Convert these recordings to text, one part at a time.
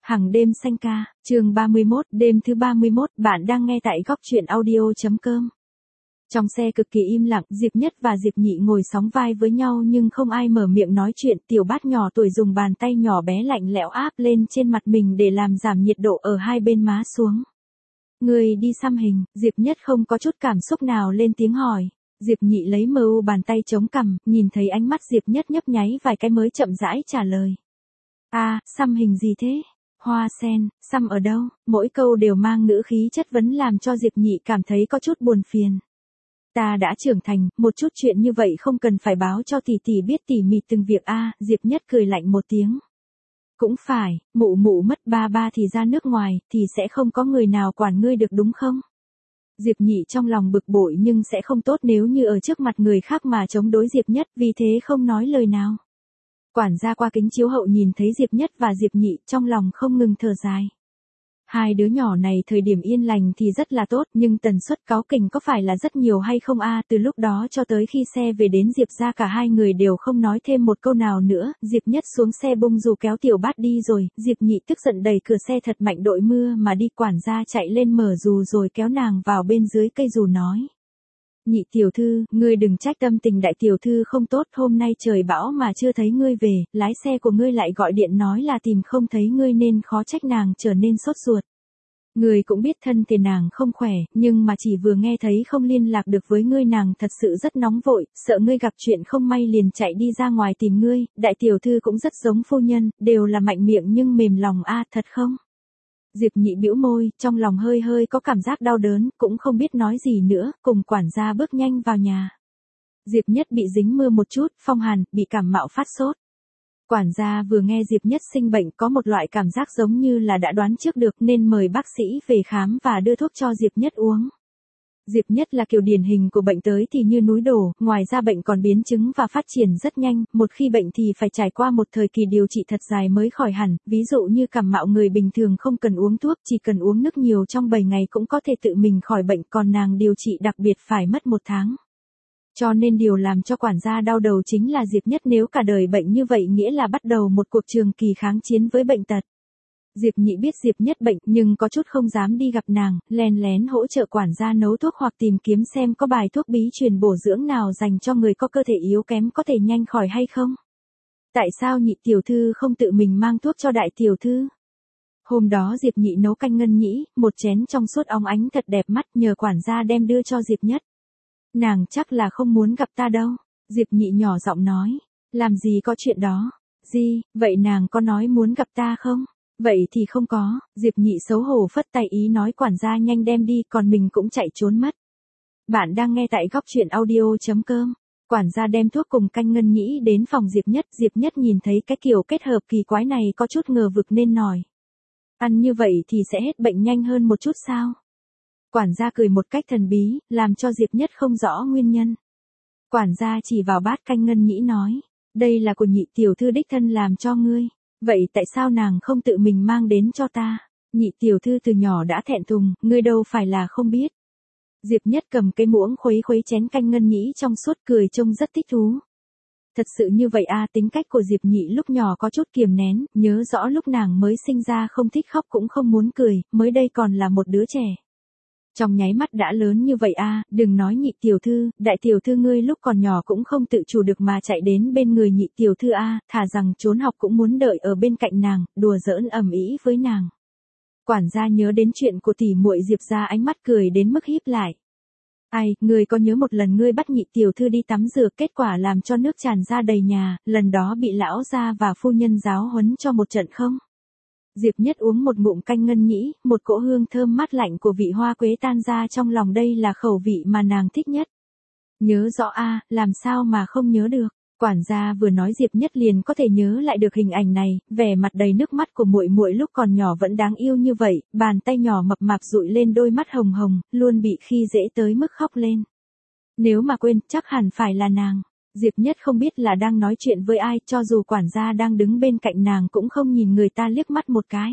Hàng đêm xanh ca, chương 31, đêm thứ 31, bạn đang nghe tại góc truyện audio.com. Trong xe cực kỳ im lặng, Diệp Nhất và Diệp Nhị ngồi sóng vai với nhau nhưng không ai mở miệng nói chuyện. Tiểu Bát nhỏ tuổi dùng bàn tay nhỏ bé lạnh lẽo áp lên trên mặt mình để làm giảm nhiệt độ ở hai bên má xuống. Người đi xăm hình, Diệp Nhất không có chút cảm xúc nào lên tiếng hỏi. Diệp Nhị lấy mờ u bàn tay chống cằm, nhìn thấy ánh mắt Diệp Nhất nhấp nháy vài cái mới chậm rãi trả lời. Xăm hình gì thế? Hoa sen, xăm ở đâu? Mỗi câu đều mang ngữ khí chất vấn làm cho Diệp Nhị cảm thấy có chút buồn phiền. Ta đã trưởng thành, một chút chuyện như vậy không cần phải báo cho tỷ tỷ biết tỉ mỉ từng việc Diệp Nhất cười lạnh một tiếng. Cũng phải, mụ mụ mất ba thì ra nước ngoài, thì sẽ không có người nào quản ngươi được đúng không? Diệp Nhị trong lòng bực bội nhưng sẽ không tốt nếu như ở trước mặt người khác mà chống đối Diệp Nhất, vì thế không nói lời nào. Quản gia qua kính chiếu hậu nhìn thấy Diệp Nhất và Diệp Nhị, trong lòng không ngừng thở dài. Hai đứa nhỏ này thời điểm yên lành thì rất là tốt, nhưng tần suất cáu kỉnh có phải là rất nhiều hay không Từ lúc đó cho tới khi xe về đến Diệp ra cả hai người đều không nói thêm một câu nào nữa. Diệp Nhất xuống xe bung dù kéo Tiểu Bát đi rồi, Diệp Nhị tức giận đẩy cửa xe thật mạnh đội mưa mà đi. Quản gia chạy lên mở dù rồi kéo nàng vào bên dưới cây dù nói. Nhị tiểu thư, ngươi đừng trách tâm tình đại tiểu thư không tốt, hôm nay trời bão mà chưa thấy ngươi về, lái xe của ngươi lại gọi điện nói là tìm không thấy ngươi nên khó trách nàng trở nên sốt ruột. Ngươi cũng biết thân thể nàng không khỏe, nhưng mà chỉ vừa nghe thấy không liên lạc được với ngươi nàng thật sự rất nóng vội, sợ ngươi gặp chuyện không may liền chạy đi ra ngoài tìm ngươi. Đại tiểu thư cũng rất giống phu nhân, đều là mạnh miệng nhưng mềm lòng thật không? Diệp Nhị bĩu môi, trong lòng hơi có cảm giác đau đớn, cũng không biết nói gì nữa, cùng quản gia bước nhanh vào nhà. Diệp Nhất bị dính mưa một chút, phong hàn, bị cảm mạo phát sốt. Quản gia vừa nghe Diệp Nhất sinh bệnh có một loại cảm giác giống như là đã đoán trước được nên mời bác sĩ về khám và đưa thuốc cho Diệp Nhất uống. Diệp Nhất là kiểu điển hình của bệnh tới thì như núi đổ, ngoài ra bệnh còn biến chứng và phát triển rất nhanh, một khi bệnh thì phải trải qua một thời kỳ điều trị thật dài mới khỏi hẳn, ví dụ như cảm mạo người bình thường không cần uống thuốc, chỉ cần uống nước nhiều trong 7 ngày cũng có thể tự mình khỏi bệnh, còn nàng điều trị đặc biệt phải mất 1 tháng. Cho nên điều làm cho quản gia đau đầu chính là Diệp Nhất nếu cả đời bệnh như vậy nghĩa là bắt đầu một cuộc trường kỳ kháng chiến với bệnh tật. Diệp Nhị biết Diệp Nhất bệnh nhưng có chút không dám đi gặp nàng, len lén hỗ trợ quản gia nấu thuốc hoặc tìm kiếm xem có bài thuốc bí truyền bổ dưỡng nào dành cho người có cơ thể yếu kém có thể nhanh khỏi hay không. Tại sao Nhị tiểu thư không tự mình mang thuốc cho đại tiểu thư? Hôm đó Diệp Nhị nấu canh ngân nhĩ, một chén trong suốt óng ánh thật đẹp mắt, nhờ quản gia đem đưa cho Diệp Nhất. Nàng chắc là không muốn gặp ta đâu. Diệp Nhị nhỏ giọng nói. Làm gì có chuyện đó. Gì, vậy nàng có nói muốn gặp ta không? Vậy thì không có. Diệp Nhị xấu hổ phất tay ý nói quản gia nhanh đem đi, còn mình cũng chạy trốn mất. Bạn đang nghe tại góc truyện audio.com. Quản gia đem thuốc cùng canh ngân nhĩ đến phòng Diệp Nhất. Diệp Nhất nhìn thấy cái kiểu kết hợp kỳ quái này có chút ngờ vực nên hỏi. Ăn như vậy thì sẽ hết bệnh nhanh hơn một chút sao? Quản gia cười một cách thần bí, làm cho Diệp Nhất không rõ nguyên nhân. Quản gia chỉ vào bát canh ngân nhĩ nói, đây là của Nhị tiểu thư đích thân làm cho ngươi, vậy tại sao nàng không tự mình mang đến cho ta? Nhị tiểu thư từ nhỏ đã thẹn thùng, ngươi đâu phải là không biết. Diệp Nhất cầm cái muỗng khuấy chén canh ngân nhĩ trong suốt cười trông rất thích thú. Thật sự như vậy tính cách của Diệp Nhị lúc nhỏ có chút kiềm nén, nhớ rõ lúc nàng mới sinh ra không thích khóc cũng không muốn cười, mới đây còn là một đứa trẻ. Trong nháy mắt đã lớn như vậy đừng nói Nhị tiểu thư, đại tiểu thư ngươi lúc còn nhỏ cũng không tự chủ được mà chạy đến bên người Nhị tiểu thư thà rằng trốn học cũng muốn đợi ở bên cạnh nàng, đùa giỡn ầm ĩ với nàng. Quản gia nhớ đến chuyện của tỷ muội Diệp ra ánh mắt cười đến mức híp lại. Ngươi có nhớ một lần ngươi bắt Nhị tiểu thư đi tắm rửa kết quả làm cho nước tràn ra đầy nhà, lần đó bị lão gia và phu nhân giáo huấn cho một trận không? Diệp Nhất uống một ngụm canh ngân nhĩ, một cỗ hương thơm mát lạnh của vị hoa quế tan ra trong lòng, đây là khẩu vị mà nàng thích nhất. Nhớ rõ làm sao mà không nhớ được. Quản gia vừa nói Diệp Nhất liền có thể nhớ lại được hình ảnh này, vẻ mặt đầy nước mắt của muội muội lúc còn nhỏ vẫn đáng yêu như vậy, bàn tay nhỏ mập mạp dụi lên đôi mắt hồng hồng, luôn bị khi dễ tới mức khóc lên. Nếu mà quên, chắc hẳn phải là nàng. Diệp Nhất không biết là đang nói chuyện với ai, cho dù quản gia đang đứng bên cạnh nàng cũng không nhìn người ta liếc mắt một cái.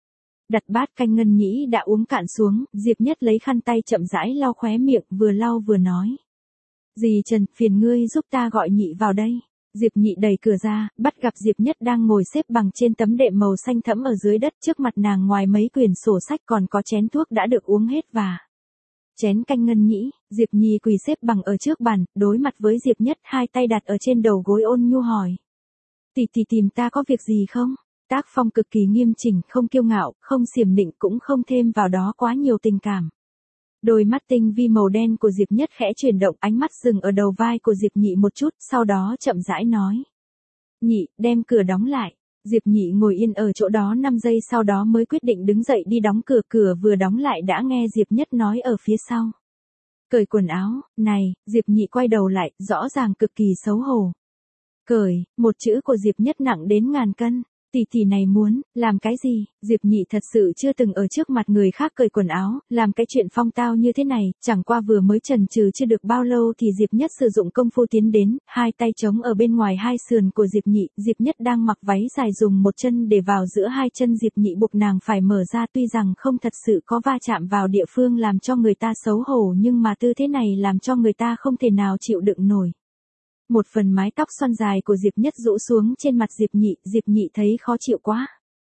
Đặt bát canh ngân nhĩ đã uống cạn xuống, Diệp Nhất lấy khăn tay chậm rãi lau khóe miệng, vừa lau vừa nói. Dì Trần, phiền ngươi giúp ta gọi Nhị vào đây. Diệp Nhị đẩy cửa ra, bắt gặp Diệp Nhất đang ngồi xếp bằng trên tấm đệm màu xanh thẫm ở dưới đất, trước mặt nàng ngoài mấy quyển sổ sách còn có chén thuốc đã được uống hết và chén canh ngân nhĩ. Diệp Nhi quỳ xếp bằng ở trước bàn, đối mặt với Diệp Nhất, hai tay đặt ở trên đầu gối ôn nhu hỏi. Tỷ tỷ tìm ta có việc gì không? Tác phong cực kỳ nghiêm chỉnh, không kiêu ngạo, không xiểm nịnh, cũng không thêm vào đó quá nhiều tình cảm. Đôi mắt tinh vi màu đen của Diệp Nhất khẽ chuyển động, ánh mắt dừng ở đầu vai của Diệp Nhị một chút, sau đó chậm rãi nói. Nhị, đem cửa đóng lại. Diệp Nhị ngồi yên ở chỗ đó 5 giây sau đó mới quyết định đứng dậy đi đóng cửa, cửa vừa đóng lại đã nghe Diệp Nhất nói ở phía sau. Cởi quần áo, này, Diệp Nhị quay đầu lại, rõ ràng cực kỳ xấu hổ. Cởi, một chữ của Diệp Nhất nặng đến ngàn cân. Tỷ tỷ này muốn, làm cái gì? Diệp Nhị thật sự chưa từng ở trước mặt người khác cởi quần áo, làm cái chuyện phong tao như thế này, chẳng qua vừa mới chần chừ chưa được bao lâu thì Diệp Nhất sử dụng công phu tiến đến, hai tay chống ở bên ngoài hai sườn của Diệp Nhị, Diệp Nhất đang mặc váy dài dùng một chân để vào giữa hai chân Diệp Nhị buộc nàng phải mở ra, tuy rằng không thật sự có va chạm vào địa phương làm cho người ta xấu hổ nhưng mà tư thế này làm cho người ta không thể nào chịu đựng nổi. Một phần mái tóc xoăn dài của Diệp Nhất rũ xuống trên mặt Diệp Nhị thấy khó chịu quá.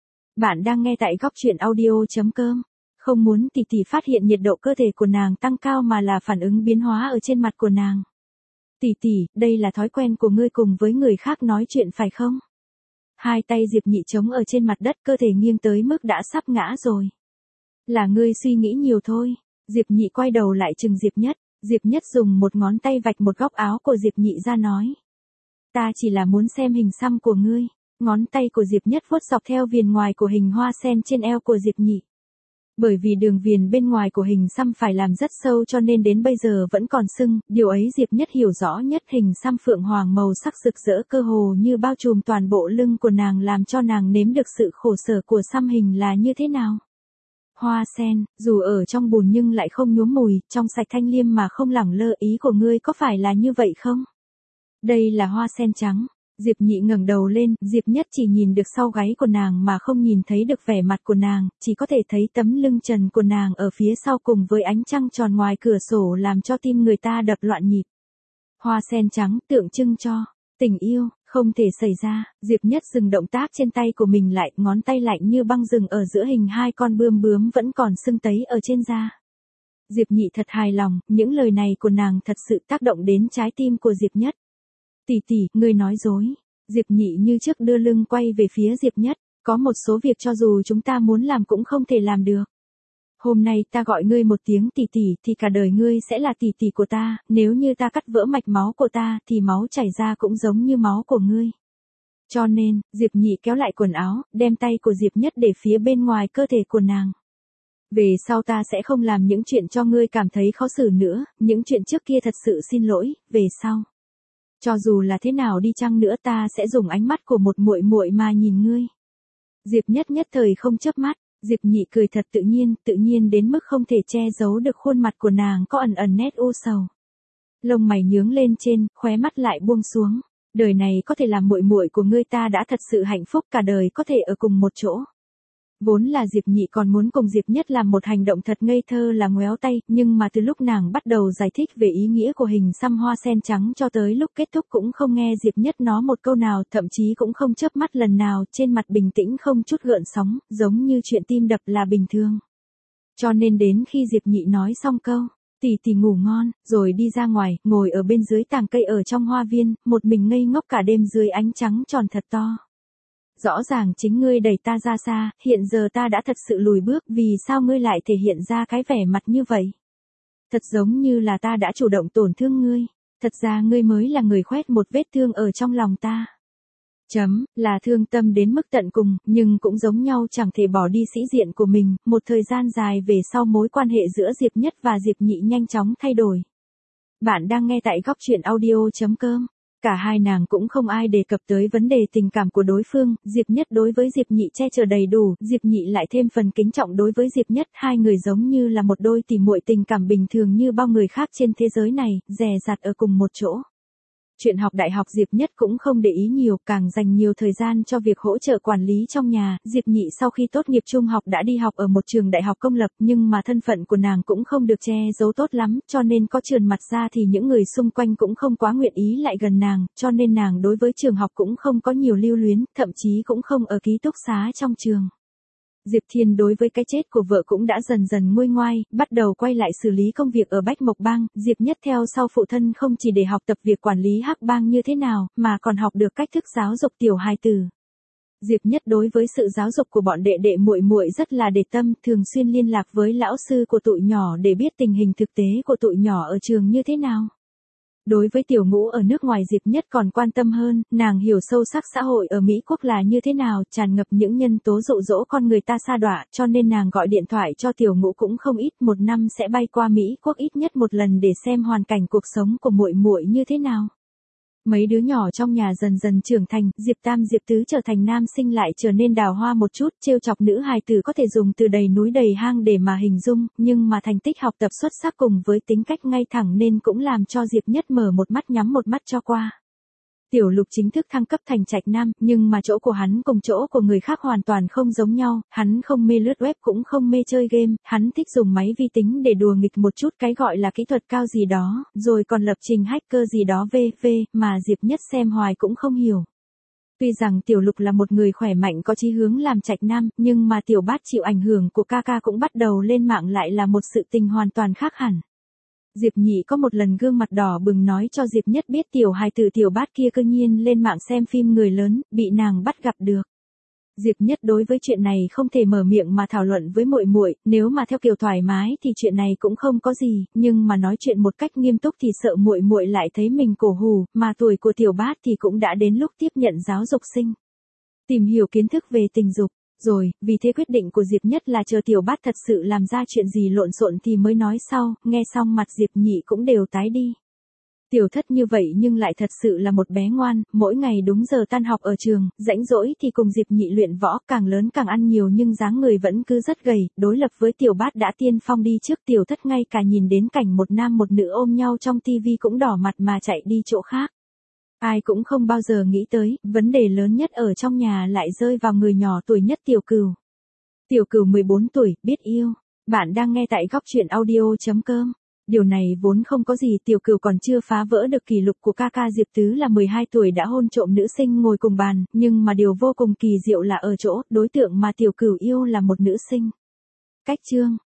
Bạn đang nghe tại góc truyện audio.com. Không muốn tỷ tỷ phát hiện nhiệt độ cơ thể của nàng tăng cao mà là phản ứng biến hóa ở trên mặt của nàng. Tỷ tỷ, đây là thói quen của ngươi cùng với người khác nói chuyện phải không? Hai tay Diệp Nhị chống ở trên mặt đất, cơ thể nghiêng tới mức đã sắp ngã rồi. Là ngươi suy nghĩ nhiều thôi. Diệp Nhị quay đầu lại trừng Diệp Nhất. Diệp Nhất dùng một ngón tay vạch một góc áo của Diệp Nhị ra nói. Ta chỉ là muốn xem hình xăm của ngươi. Ngón tay của Diệp Nhất vuốt dọc theo viền ngoài của hình hoa sen trên eo của Diệp Nhị. Bởi vì đường viền bên ngoài của hình xăm phải làm rất sâu cho nên đến bây giờ vẫn còn sưng, điều ấy Diệp Nhất hiểu rõ nhất. Hình xăm phượng hoàng màu sắc rực rỡ cơ hồ như bao trùm toàn bộ lưng của nàng, làm cho nàng nếm được sự khổ sở của xăm hình là như thế nào. Hoa sen, dù ở trong bùn nhưng lại không nhuốm mùi, trong sạch thanh liêm mà không lẳng lơ, ý của ngươi có phải là như vậy không? Đây là hoa sen trắng. Diệp Nhị ngẩng đầu lên, Diệp Nhất chỉ nhìn được sau gáy của nàng mà không nhìn thấy được vẻ mặt của nàng, chỉ có thể thấy tấm lưng trần của nàng ở phía sau cùng với ánh trăng tròn ngoài cửa sổ làm cho tim người ta đập loạn nhịp. Hoa sen trắng tượng trưng cho tình yêu, không thể xảy ra. Diệp Nhất dừng động tác trên tay của mình lại, ngón tay lạnh như băng dừng ở giữa hình hai con bướm vẫn còn sưng tấy ở trên da. Diệp Nhị thật hài lòng, những lời này của nàng thật sự tác động đến trái tim của Diệp Nhất. Tỷ tỷ, ngươi nói dối. Diệp Nhị như trước đưa lưng quay về phía Diệp Nhất, có một số việc cho dù chúng ta muốn làm cũng không thể làm được. Hôm nay ta gọi ngươi một tiếng tỷ tỷ thì cả đời ngươi sẽ là tỷ tỷ của ta, nếu như ta cắt vỡ mạch máu của ta thì máu chảy ra cũng giống như máu của ngươi. Cho nên, Diệp Nhị kéo lại quần áo, đem tay của Diệp Nhất để phía bên ngoài cơ thể của nàng. Về sau ta sẽ không làm những chuyện cho ngươi cảm thấy khó xử nữa, những chuyện trước kia thật sự xin lỗi, về sau. Cho dù là thế nào đi chăng nữa ta sẽ dùng ánh mắt của một muội muội mà nhìn ngươi. Diệp Nhất nhất thời không chớp mắt. Diệp Nhị cười thật tự nhiên đến mức không thể che giấu được khuôn mặt của nàng có ẩn ẩn nét u sầu. Lông mày nhướng lên trên, khóe mắt lại buông xuống. Đời này có thể làm muội muội của ngươi ta đã thật sự hạnh phúc, cả đời có thể ở cùng một chỗ. Vốn là Diệp Nhị còn muốn cùng Diệp Nhất làm một hành động thật ngây thơ là ngoéo tay, nhưng mà từ lúc nàng bắt đầu giải thích về ý nghĩa của hình xăm hoa sen trắng cho tới lúc kết thúc cũng không nghe Diệp Nhất nói một câu nào, thậm chí cũng không chớp mắt lần nào, trên mặt bình tĩnh không chút gợn sóng, giống như chuyện tim đập là bình thường. Cho nên đến khi Diệp Nhị nói xong câu, tỷ tỷ ngủ ngon, rồi đi ra ngoài, ngồi ở bên dưới tàng cây ở trong hoa viên, một mình ngây ngốc cả đêm dưới ánh trắng tròn thật to. Rõ ràng chính ngươi đẩy ta ra xa, hiện giờ ta đã thật sự lùi bước, vì sao ngươi lại thể hiện ra cái vẻ mặt như vậy? Thật giống như là ta đã chủ động tổn thương ngươi, thật ra ngươi mới là người khoét một vết thương ở trong lòng ta. Là thương tâm đến mức tận cùng, nhưng cũng giống nhau chẳng thể bỏ đi sĩ diện của mình, một thời gian dài về sau mối quan hệ giữa Diệp Nhất và Diệp Nhị nhanh chóng thay đổi. Bạn đang nghe tại góc truyện audio.com. Cả hai nàng cũng không ai đề cập tới vấn đề tình cảm của đối phương, Diệp Nhất đối với Diệp Nhị che chở đầy đủ, Diệp Nhị lại thêm phần kính trọng đối với Diệp Nhất, hai người giống như là một đôi tỉ muội tình cảm bình thường như bao người khác trên thế giới này, dè dặt ở cùng một chỗ. Chuyện học đại học Diệp Nhất cũng không để ý nhiều, càng dành nhiều thời gian cho việc hỗ trợ quản lý trong nhà. Diệp Nhị sau khi tốt nghiệp trung học đã đi học ở một trường đại học công lập, nhưng mà thân phận của nàng cũng không được che giấu tốt lắm, cho nên có trườn mặt ra thì những người xung quanh cũng không quá nguyện ý lại gần nàng, cho nên nàng đối với trường học cũng không có nhiều lưu luyến, thậm chí cũng không ở ký túc xá trong trường. Diệp Thiên đối với cái chết của vợ cũng đã dần dần nguôi ngoai, bắt đầu quay lại xử lý công việc ở Bách Mộc Bang. Diệp Nhất theo sau phụ thân không chỉ để học tập việc quản lý Hắc Bang như thế nào, mà còn học được cách thức giáo dục tiểu hài tử. Diệp Nhất đối với sự giáo dục của bọn đệ đệ muội muội rất là để tâm, thường xuyên liên lạc với lão sư của tụi nhỏ để biết tình hình thực tế của tụi nhỏ ở trường như thế nào. Đối với tiểu ngũ ở nước ngoài Diệp Nhất còn quan tâm hơn, nàng hiểu sâu sắc xã hội ở Mỹ Quốc là như thế nào, tràn ngập những nhân tố dụ dỗ con người ta sa đọa, cho nên nàng gọi điện thoại cho tiểu ngũ cũng không ít, một năm sẽ bay qua Mỹ Quốc ít nhất một lần để xem hoàn cảnh cuộc sống của muội muội như thế nào. Mấy đứa nhỏ trong nhà dần dần trưởng thành, Diệp Tam Diệp Tứ trở thành nam sinh lại trở nên đào hoa một chút, trêu chọc nữ hài tử có thể dùng từ đầy núi đầy hang để mà hình dung, nhưng mà thành tích học tập xuất sắc cùng với tính cách ngay thẳng nên cũng làm cho Diệp Nhất mở một mắt nhắm một mắt cho qua. Tiểu Lục chính thức thăng cấp thành trạch nam, nhưng mà chỗ của hắn cùng chỗ của người khác hoàn toàn không giống nhau, hắn không mê lướt web cũng không mê chơi game, hắn thích dùng máy vi tính để đùa nghịch một chút cái gọi là kỹ thuật cao gì đó, rồi còn lập trình hacker gì đó v.v. mà Diệp Nhất xem hoài cũng không hiểu. Tuy rằng Tiểu Lục là một người khỏe mạnh có chí hướng làm trạch nam, nhưng mà Tiểu Bát chịu ảnh hưởng của ca ca cũng bắt đầu lên mạng lại là một sự tình hoàn toàn khác hẳn. Diệp Nhị có một lần gương mặt đỏ bừng nói cho Diệp Nhất biết tiểu hài tử Tiểu Bát kia cơ nhiên lên mạng xem phim người lớn, bị nàng bắt gặp được. Diệp Nhất đối với chuyện này không thể mở miệng mà thảo luận với muội muội, nếu mà theo kiểu thoải mái thì chuyện này cũng không có gì, nhưng mà nói chuyện một cách nghiêm túc thì sợ muội muội lại thấy mình cổ hủ, mà tuổi của Tiểu Bát thì cũng đã đến lúc tiếp nhận giáo dục sinh. Tìm hiểu kiến thức về tình dục. Rồi, vì thế quyết định của Diệp Nhất là chờ Tiểu Bát thật sự làm ra chuyện gì lộn xộn thì mới nói sau, nghe xong mặt Diệp Nhị cũng đều tái đi. Tiểu Thất như vậy nhưng lại thật sự là một bé ngoan, mỗi ngày đúng giờ tan học ở trường, rảnh rỗi thì cùng Diệp Nhị luyện võ, càng lớn càng ăn nhiều nhưng dáng người vẫn cứ rất gầy, đối lập với Tiểu Bát đã tiên phong đi trước. Tiểu Thất ngay cả nhìn đến cảnh một nam một nữ ôm nhau trong tivi cũng đỏ mặt mà chạy đi chỗ khác. Ai cũng không bao giờ nghĩ tới, vấn đề lớn nhất ở trong nhà lại rơi vào người nhỏ tuổi nhất Tiểu Cửu. Tiểu Cửu 14 tuổi, biết yêu. Bạn đang nghe tại góc truyện audio.com. Điều này vốn không có gì, Tiểu Cửu còn chưa phá vỡ được kỷ lục của ca ca Diệp Tứ là 12 tuổi đã hôn trộm nữ sinh ngồi cùng bàn, nhưng mà điều vô cùng kỳ diệu là ở chỗ, đối tượng mà Tiểu Cửu yêu là một nữ sinh. Cách chương